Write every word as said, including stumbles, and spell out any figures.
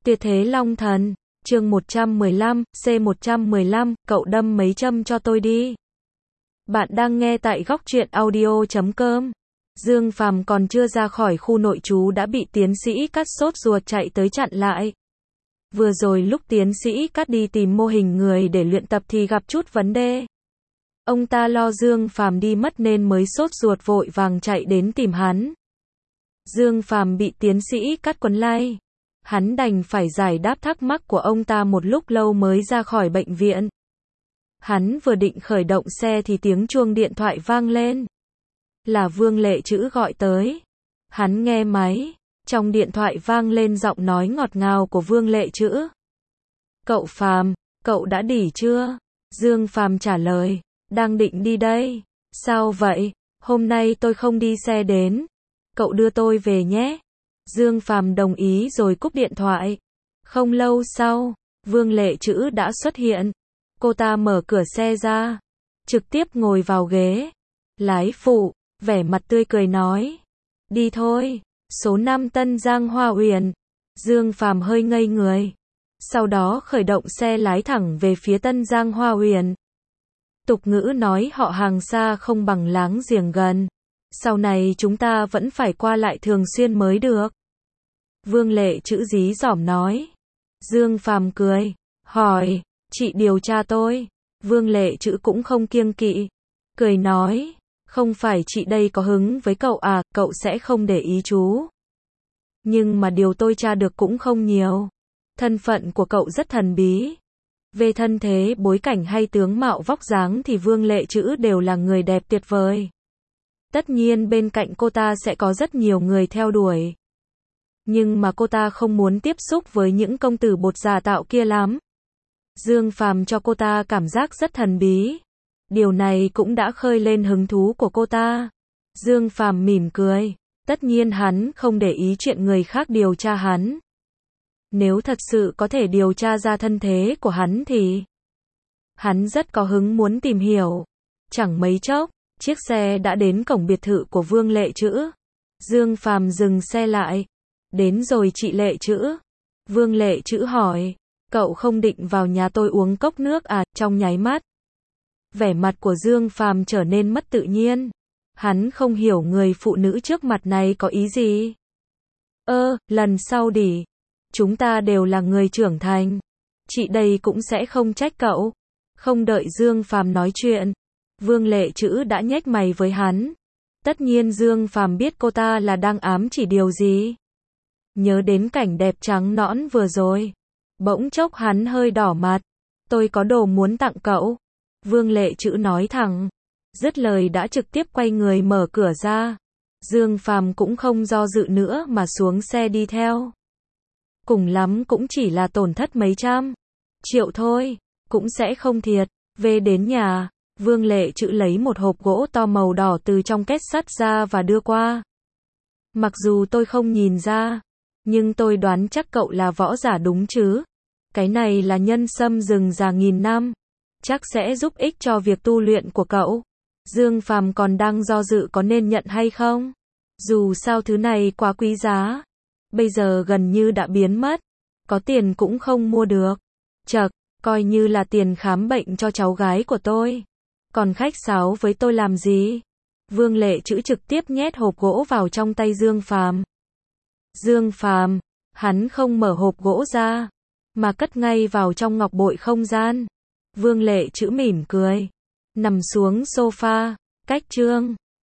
Tuyệt thế Long Thần, chương một trăm mười lăm, C một trăm mười lăm, cậu đâm mấy châm cho tôi đi. Bạn đang nghe tại góc truyện audio chấm com. Dương Phàm còn chưa ra khỏi khu nội trú đã bị tiến sĩ Cát sốt ruột chạy tới chặn lại. Vừa rồi lúc tiến sĩ Cát đi tìm mô hình người để luyện tập thì gặp chút vấn đề. Ông ta lo Dương Phàm đi mất nên mới sốt ruột vội vàng chạy đến tìm hắn. Dương Phàm bị tiến sĩ Cát quấn lay. Hắn đành phải giải đáp thắc mắc của ông ta một lúc lâu mới ra khỏi bệnh viện. Hắn vừa định khởi động xe thì tiếng chuông điện thoại vang lên. Là Vương Lệ Trữ gọi tới. Hắn nghe máy, trong điện thoại vang lên giọng nói ngọt ngào của Vương Lệ Trữ. Cậu Phàm, cậu đã đỉ chưa? Dương Phàm trả lời, đang định đi đây. Sao vậy? Hôm nay tôi không đi xe đến. Cậu đưa tôi về nhé. Dương Phàm đồng ý rồi cúp điện thoại. Không lâu sau, Vương Lệ Trữ đã xuất hiện. Cô ta mở cửa xe ra, trực tiếp ngồi vào ghế. Lái phụ, vẻ mặt tươi cười nói. Đi thôi, số năm Tân Giang Hoa Uyển. Dương Phàm hơi ngây người. Sau đó khởi động xe lái thẳng về phía Tân Giang Hoa Uyển. Tục ngữ nói họ hàng xa không bằng láng giềng gần. Sau này chúng ta vẫn phải qua lại thường xuyên mới được. Vương Lệ Trữ dí dỏm nói. Dương Phàm cười, hỏi, chị điều tra tôi. Vương Lệ Trữ cũng không kiêng kỵ. Cười nói, không phải chị đây có hứng với cậu à, cậu sẽ không để ý chú. Nhưng mà điều tôi tra được cũng không nhiều. Thân phận của cậu rất thần bí. Về thân thế, bối cảnh hay tướng mạo vóc dáng thì Vương Lệ Trữ đều là người đẹp tuyệt vời. Tất nhiên bên cạnh cô ta sẽ có rất nhiều người theo đuổi. Nhưng mà cô ta không muốn tiếp xúc với những công tử bột giả tạo kia lắm. Dương Phàm cho cô ta cảm giác rất thần bí. Điều này cũng đã khơi lên hứng thú của cô ta. Dương Phàm mỉm cười. Tất nhiên hắn không để ý chuyện người khác điều tra hắn. Nếu thật sự có thể điều tra ra thân thế của hắn thì hắn rất có hứng muốn tìm hiểu. Chẳng mấy chốc, chiếc xe đã đến cổng biệt thự của Vương Lệ Trữ. Dương Phàm dừng xe lại. Đến rồi chị Lệ Trữ. Vương Lệ Trữ hỏi, cậu không định vào nhà tôi uống cốc nước à? Trong nháy mắt, vẻ mặt của Dương Phàm trở nên mất tự nhiên. Hắn không hiểu người phụ nữ trước mặt này có ý gì. Ơ, lần sau đi. Chúng ta đều là người trưởng thành. Chị đây cũng sẽ không trách cậu. Không đợi Dương Phàm nói chuyện, Vương Lệ Trữ đã nhếch mày với hắn. Tất nhiên Dương Phàm biết cô ta là đang ám chỉ điều gì. Nhớ đến cảnh đẹp trắng nõn vừa rồi, bỗng chốc hắn hơi đỏ mặt. Tôi có đồ muốn tặng cậu. Vương Lệ Trữ nói thẳng. Dứt lời đã trực tiếp quay người mở cửa ra. Dương Phàm cũng không do dự nữa mà xuống xe đi theo. Cùng lắm cũng chỉ là tổn thất mấy trăm triệu thôi, cũng sẽ không thiệt. Về đến nhà, Vương Lệ Trữ lấy một hộp gỗ to màu đỏ từ trong két sắt ra và đưa qua. Mặc dù tôi không nhìn ra, nhưng tôi đoán chắc cậu là võ giả đúng chứ. Cái này là nhân sâm rừng già nghìn năm, chắc sẽ giúp ích cho việc tu luyện của cậu. Dương Phàm còn đang do dự có nên nhận hay không. Dù sao thứ này quá quý giá, bây giờ gần như đã biến mất, có tiền cũng không mua được. Chậc, coi như là tiền khám bệnh cho cháu gái của tôi. Còn khách sáo với tôi làm gì? Vương Lệ Trữ trực tiếp nhét hộp gỗ vào trong tay Dương Phàm. Dương Phàm, hắn không mở hộp gỗ ra, mà cất ngay vào trong ngọc bội không gian. Vương Lệ Trữ mỉm cười, nằm xuống sofa, cách chương.